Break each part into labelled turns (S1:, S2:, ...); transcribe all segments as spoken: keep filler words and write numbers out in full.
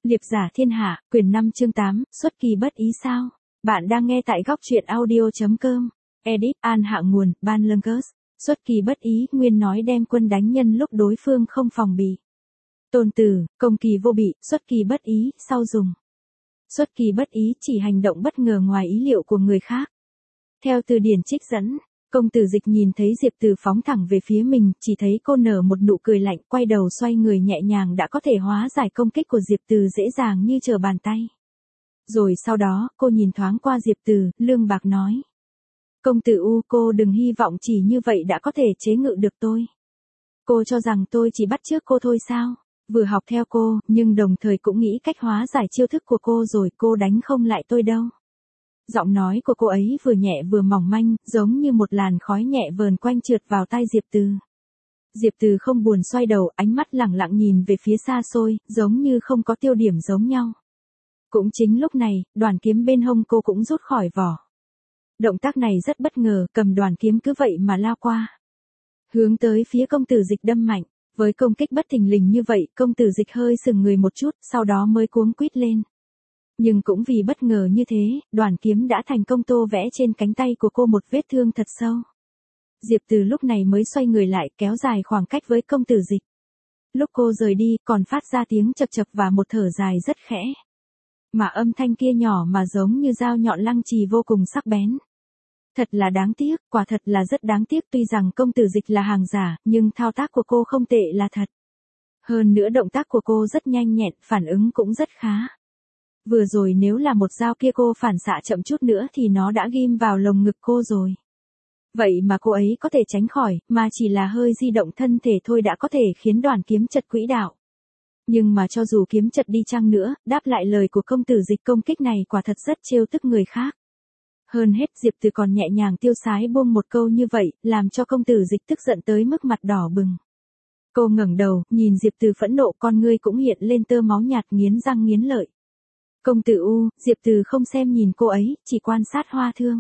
S1: Liệp giả thiên hạ, quyển năm chương tám, xuất kỳ bất ý sao? Bạn đang nghe tại góc truyện audio chấm com. Edit, An hạ nguồn, Ban Lương Xuất kỳ bất ý, nguyên nói đem quân đánh nhân lúc đối phương không phòng bị. Tôn từ, công kỳ vô bị, xuất kỳ bất ý, sau dùng. Xuất kỳ bất ý chỉ hành động bất ngờ ngoài ý liệu của người khác. Theo từ điển trích dẫn, công tử Dịch nhìn thấy Diệp Từ phóng thẳng về phía mình, chỉ thấy cô nở một nụ cười lạnh, quay đầu xoay người nhẹ nhàng đã có thể hóa giải công kích của Diệp Từ dễ dàng như trở bàn tay. Rồi sau đó, cô nhìn thoáng qua Diệp Từ, lương bạc nói. Công tử U, cô đừng hy vọng chỉ như vậy đã có thể chế ngự được tôi. Cô cho rằng tôi chỉ bắt chước cô thôi sao? Vừa học theo cô, nhưng đồng thời cũng nghĩ cách hóa giải chiêu thức của cô rồi, cô đánh không lại tôi đâu. Giọng nói của cô ấy vừa nhẹ vừa mỏng manh, giống như một làn khói nhẹ vờn quanh trượt vào tai Diệp Từ. Diệp Từ không buồn xoay đầu, ánh mắt lẳng lặng nhìn về phía xa xôi, giống như không có tiêu điểm giống nhau. Cũng chính lúc này, đoàn kiếm bên hông cô cũng rút khỏi vỏ. Động tác này rất bất ngờ, cầm đoàn kiếm cứ vậy mà lao qua. Hướng tới phía công tử Dịch đâm mạnh, với công kích bất thình lình như vậy, công tử Dịch hơi sừng người một chút, sau đó mới cuống quýt lên. Nhưng cũng vì bất ngờ như thế, đoàn kiếm đã thành công tô vẽ trên cánh tay của cô một vết thương thật sâu. Diệp Từ lúc này mới xoay người lại, kéo dài khoảng cách với công tử Dịch. Lúc cô rời đi, còn phát ra tiếng chập chập và một thở dài rất khẽ. Mà âm thanh kia nhỏ mà giống như dao nhọn lăng trì vô cùng sắc bén. Thật là đáng tiếc, quả thật là rất đáng tiếc, tuy rằng công tử Dịch là hàng giả, nhưng thao tác của cô không tệ là thật. Hơn nữa động tác của cô rất nhanh nhẹn, phản ứng cũng rất khá. Vừa rồi nếu là một dao kia cô phản xạ chậm chút nữa thì nó đã ghim vào lồng ngực cô rồi. Vậy mà cô ấy có thể tránh khỏi, mà chỉ là hơi di động thân thể thôi đã có thể khiến đoàn kiếm chật quỹ đạo. Nhưng mà cho dù kiếm chật đi chăng nữa, đáp lại lời của công tử Dịch, công kích này quả thật rất trêu tức người khác. Hơn hết Diệp Từ còn nhẹ nhàng tiêu sái buông một câu như vậy, làm cho công tử Dịch tức giận tới mức mặt đỏ bừng. Cô ngẩng đầu, nhìn Diệp Từ phẫn nộ, con ngươi cũng hiện lên tơ máu nhạt, nghiến răng nghiến lợi. Công tử U, Diệp Từ không xem nhìn cô ấy, chỉ quan sát Hoa Thương.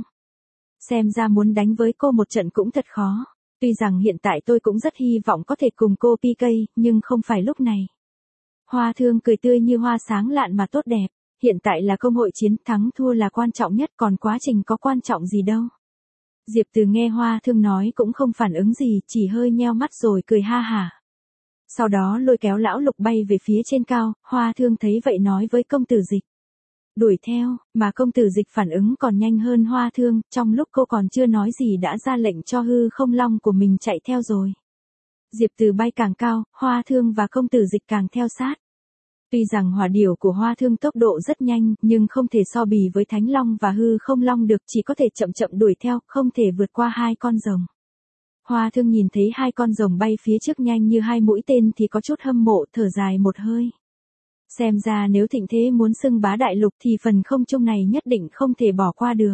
S1: Xem ra muốn đánh với cô một trận cũng thật khó. Tuy rằng hiện tại tôi cũng rất hy vọng có thể cùng cô pê ca, nhưng không phải lúc này. Hoa Thương cười tươi như hoa sáng lạn mà tốt đẹp. Hiện tại là công hội chiến, thắng thua là quan trọng nhất, còn quá trình có quan trọng gì đâu. Diệp Từ nghe Hoa Thương nói cũng không phản ứng gì, chỉ hơi nheo mắt rồi cười ha hả. Sau đó lôi kéo Lão Lục bay về phía trên cao, Hoa Thương thấy vậy nói với công tử Dịch. Đuổi theo, mà công tử Dịch phản ứng còn nhanh hơn Hoa Thương, trong lúc cô còn chưa nói gì đã ra lệnh cho hư không long của mình chạy theo rồi. Diệp Từ bay càng cao, Hoa Thương và công tử Dịch càng theo sát. Tuy rằng hỏa điểu của Hoa Thương tốc độ rất nhanh, nhưng không thể so bì với Thánh Long và hư không long được, chỉ có thể chậm chậm đuổi theo, không thể vượt qua hai con rồng. Hoa Thương nhìn thấy hai con rồng bay phía trước nhanh như hai mũi tên thì có chút hâm mộ, thở dài một hơi. Xem ra nếu thịnh thế muốn xưng bá đại lục thì phần không trung này nhất định không thể bỏ qua được.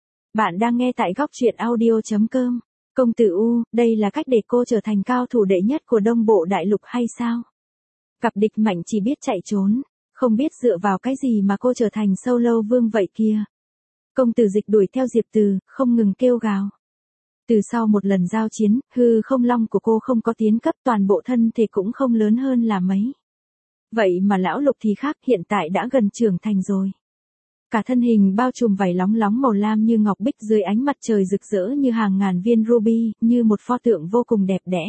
S1: Bạn đang nghe tại góc truyện audio chấm com. Công tử U, đây là cách để cô trở thành cao thủ đệ nhất của Đông Bộ Đại Lục hay sao? Gặp địch mạnh chỉ biết chạy trốn, không biết dựa vào cái gì mà cô trở thành solo vương vậy kia. Công tử Dịch đuổi theo Diệp Từ, không ngừng kêu gào. Từ sau một lần giao chiến, hư không long của cô không có tiến cấp, toàn bộ thân thể cũng không lớn hơn là mấy. Vậy mà Lão Lục thì khác, hiện tại đã gần trưởng thành rồi. Cả thân hình bao trùm vảy lóng lóng màu lam như ngọc bích, dưới ánh mặt trời rực rỡ như hàng ngàn viên ruby, như một pho tượng vô cùng đẹp đẽ.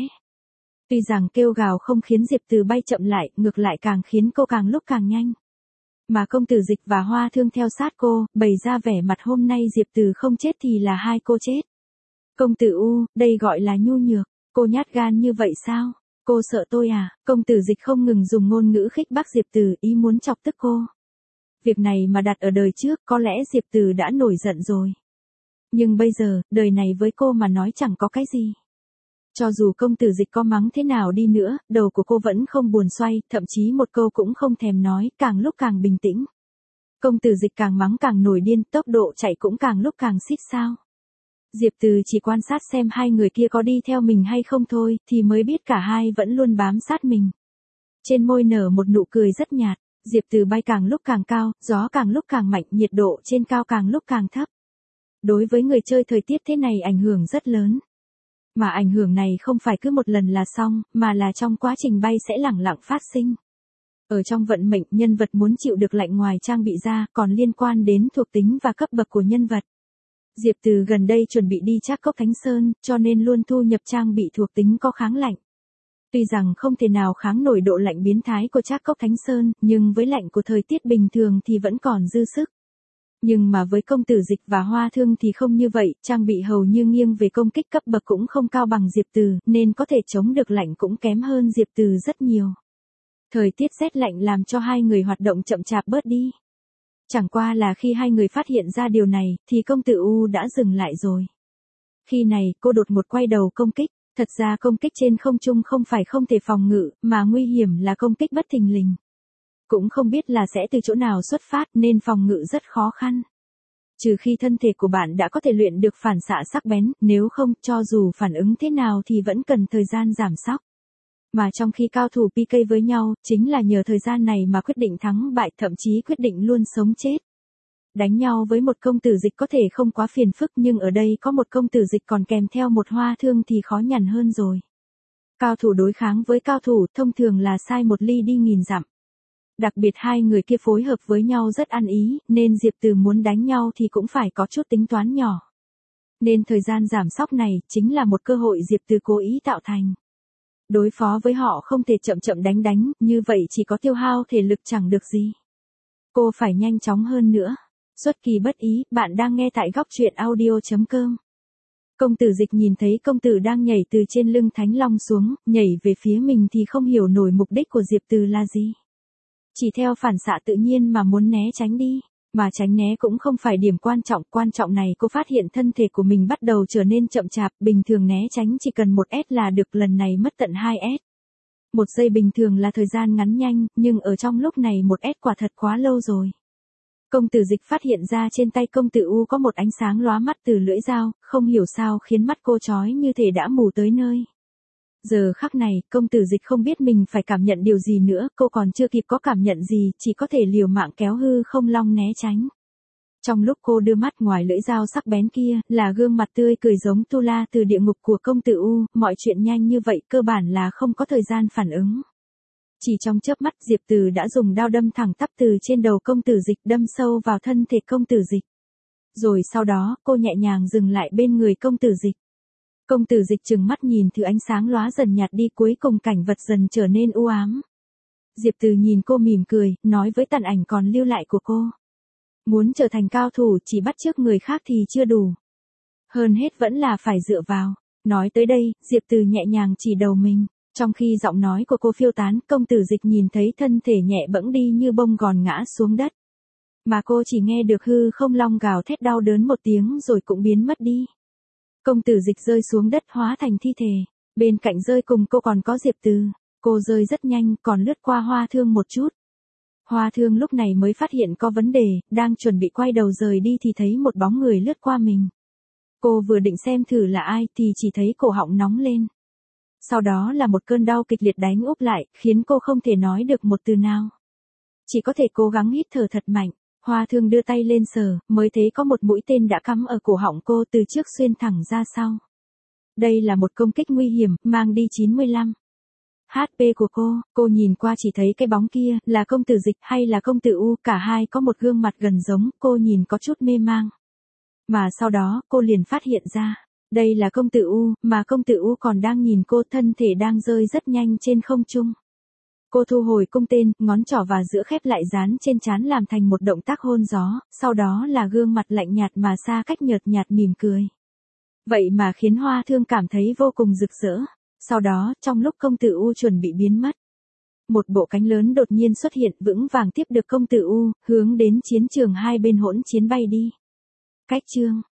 S1: Tuy rằng kêu gào không khiến Diệp Từ bay chậm lại, ngược lại càng khiến cô càng lúc càng nhanh. Mà công tử Dịch và Hoa Thương theo sát cô, bày ra vẻ mặt hôm nay Diệp Từ không chết thì là hai cô chết. Công tử U, đây gọi là nhu nhược, cô nhát gan như vậy sao? Cô sợ tôi à? Công tử Dịch không ngừng dùng ngôn ngữ khích bác Diệp Từ, ý muốn chọc tức cô. Việc này mà đặt ở đời trước, có lẽ Diệp Từ đã nổi giận rồi. Nhưng bây giờ, đời này với cô mà nói chẳng có cái gì. Cho dù công tử Dịch có mắng thế nào đi nữa, đầu của cô vẫn không buồn xoay, thậm chí một câu cũng không thèm nói, càng lúc càng bình tĩnh. Công tử Dịch càng mắng càng nổi điên, tốc độ chạy cũng càng lúc càng xít sao. Diệp Từ chỉ quan sát xem hai người kia có đi theo mình hay không thôi, thì mới biết cả hai vẫn luôn bám sát mình. Trên môi nở một nụ cười rất nhạt, Diệp Từ bay càng lúc càng cao, gió càng lúc càng mạnh, nhiệt độ trên cao càng lúc càng thấp. Đối với người chơi thời tiết thế này ảnh hưởng rất lớn. Mà ảnh hưởng này không phải cứ một lần là xong, mà là trong quá trình bay sẽ lẳng lặng phát sinh. Ở trong vận mệnh, nhân vật muốn chịu được lạnh ngoài trang bị ra, còn liên quan đến thuộc tính và cấp bậc của nhân vật. Diệp Từ gần đây chuẩn bị đi Trác Cốc Thánh Sơn, cho nên luôn thu nhập trang bị thuộc tính có kháng lạnh. Tuy rằng không thể nào kháng nổi độ lạnh biến thái của Trác Cốc Thánh Sơn, nhưng với lạnh của thời tiết bình thường thì vẫn còn dư sức. Nhưng mà với công tử Dịch và Hoa Thương thì không như vậy, trang bị hầu như nghiêng về công kích cấp bậc cũng không cao bằng Diệp Từ, nên có thể chống được lạnh cũng kém hơn Diệp Từ rất nhiều. Thời tiết rét lạnh làm cho hai người hoạt động chậm chạp bớt đi. Chẳng qua là khi hai người phát hiện ra điều này, thì công tử U đã dừng lại rồi. Khi này, cô đột một quay đầu công kích. Thật ra công kích trên không trung không phải không thể phòng ngự, mà nguy hiểm là công kích bất thình lình. Cũng không biết là sẽ từ chỗ nào xuất phát nên phòng ngự rất khó khăn. Trừ khi thân thể của bạn đã có thể luyện được phản xạ sắc bén, nếu không, cho dù phản ứng thế nào thì vẫn cần thời gian giảm sóc. Mà trong khi cao thủ pê ca với nhau, chính là nhờ thời gian này mà quyết định thắng bại, thậm chí quyết định luôn sống chết. Đánh nhau với một công tử Dịch có thể không quá phiền phức, nhưng ở đây có một công tử Dịch còn kèm theo một Hoa Thương thì khó nhằn hơn rồi. Cao thủ đối kháng với cao thủ thông thường là sai một ly đi nghìn dặm. Đặc biệt hai người kia phối hợp với nhau rất ăn ý, nên Diệp Từ muốn đánh nhau thì cũng phải có chút tính toán nhỏ. Nên thời gian giảm sóc này chính là một cơ hội Diệp Từ cố ý tạo thành. Đối phó với họ không thể chậm chậm đánh đánh, như vậy chỉ có tiêu hao thể lực chẳng được gì. Cô phải nhanh chóng hơn nữa. Xuất kỳ bất ý, bạn đang nghe tại góc truyện audio chấm com. Công tử Dịch nhìn thấy công tử đang nhảy từ trên lưng Thánh Long xuống, nhảy về phía mình thì không hiểu nổi mục đích của Diệp Từ là gì. Chỉ theo phản xạ tự nhiên mà muốn né tránh đi, mà tránh né cũng không phải điểm quan trọng, quan trọng này cô phát hiện thân thể của mình bắt đầu trở nên chậm chạp, bình thường né tránh chỉ cần một S là được, lần này mất tận hai S. Một giây bình thường là thời gian ngắn nhanh, nhưng ở trong lúc này một S quả thật quá lâu rồi. Công tử Dịch phát hiện ra trên tay công tử U có một ánh sáng lóa mắt từ lưỡi dao, không hiểu sao khiến mắt cô chói như thể đã mù tới nơi. Giờ khắc này, công tử Dịch không biết mình phải cảm nhận điều gì nữa, cô còn chưa kịp có cảm nhận gì, chỉ có thể liều mạng kéo hư không long né tránh. Trong lúc cô đưa mắt ngoài lưỡi dao sắc bén kia, là gương mặt tươi cười giống Tu La từ địa ngục của công tử U, mọi chuyện nhanh như vậy cơ bản là không có thời gian phản ứng. Chỉ trong chớp mắt Diệp Từ đã dùng đao đâm thẳng tắp từ trên đầu công tử Dịch đâm sâu vào thân thể công tử Dịch. Rồi sau đó, cô nhẹ nhàng dừng lại bên người công tử Dịch. Công tử Dịch trừng mắt nhìn thứ ánh sáng lóa dần nhạt đi, cuối cùng cảnh vật dần trở nên u ám. Diệp Từ nhìn cô mỉm cười, nói với tàn ảnh còn lưu lại của cô. Muốn trở thành cao thủ chỉ bắt chước người khác thì chưa đủ. Hơn hết vẫn là phải dựa vào. Nói tới đây, Diệp Từ nhẹ nhàng chỉ đầu mình. Trong khi giọng nói của cô phiêu tán, công tử Dịch nhìn thấy thân thể nhẹ bẫng đi như bông gòn ngã xuống đất. Mà cô chỉ nghe được hư không long gào thét đau đớn một tiếng rồi cũng biến mất đi. Công tử Dịch rơi xuống đất hóa thành thi thể. Bên cạnh rơi cùng cô còn có Diệp Từ. Cô rơi rất nhanh, còn lướt qua Hoa Thương một chút. Hoa Thương lúc này mới phát hiện có vấn đề, đang chuẩn bị quay đầu rời đi thì thấy một bóng người lướt qua mình. Cô vừa định xem thử là ai thì chỉ thấy cổ họng nóng lên. Sau đó là một cơn đau kịch liệt đánh úp lại, khiến cô không thể nói được một từ nào. Chỉ có thể cố gắng hít thở thật mạnh. Hoa Thương đưa tay lên sờ, mới thấy có một mũi tên đã cắm ở cổ họng cô từ trước xuyên thẳng ra sau. Đây là một công kích nguy hiểm, mang đi chín mươi lăm hát pê của cô. Cô nhìn qua chỉ thấy cái bóng kia, là công tử Dịch hay là công tử U, cả hai có một gương mặt gần giống, cô nhìn có chút mê mang. Mà sau đó, cô liền phát hiện ra, đây là công tử U, mà công tử U còn đang nhìn cô, thân thể đang rơi rất nhanh trên không trung. Cô thu hồi cung tên, ngón trỏ và giữa khép lại dán trên trán làm thành một động tác hôn gió, sau đó là gương mặt lạnh nhạt mà xa cách nhợt nhạt mỉm cười. Vậy mà khiến Hoa Thương cảm thấy vô cùng rực rỡ. Sau đó, trong lúc công tử U chuẩn bị biến mất, một bộ cánh lớn đột nhiên xuất hiện vững vàng tiếp được công tử U, hướng đến chiến trường hai bên hỗn chiến bay đi. Cách chương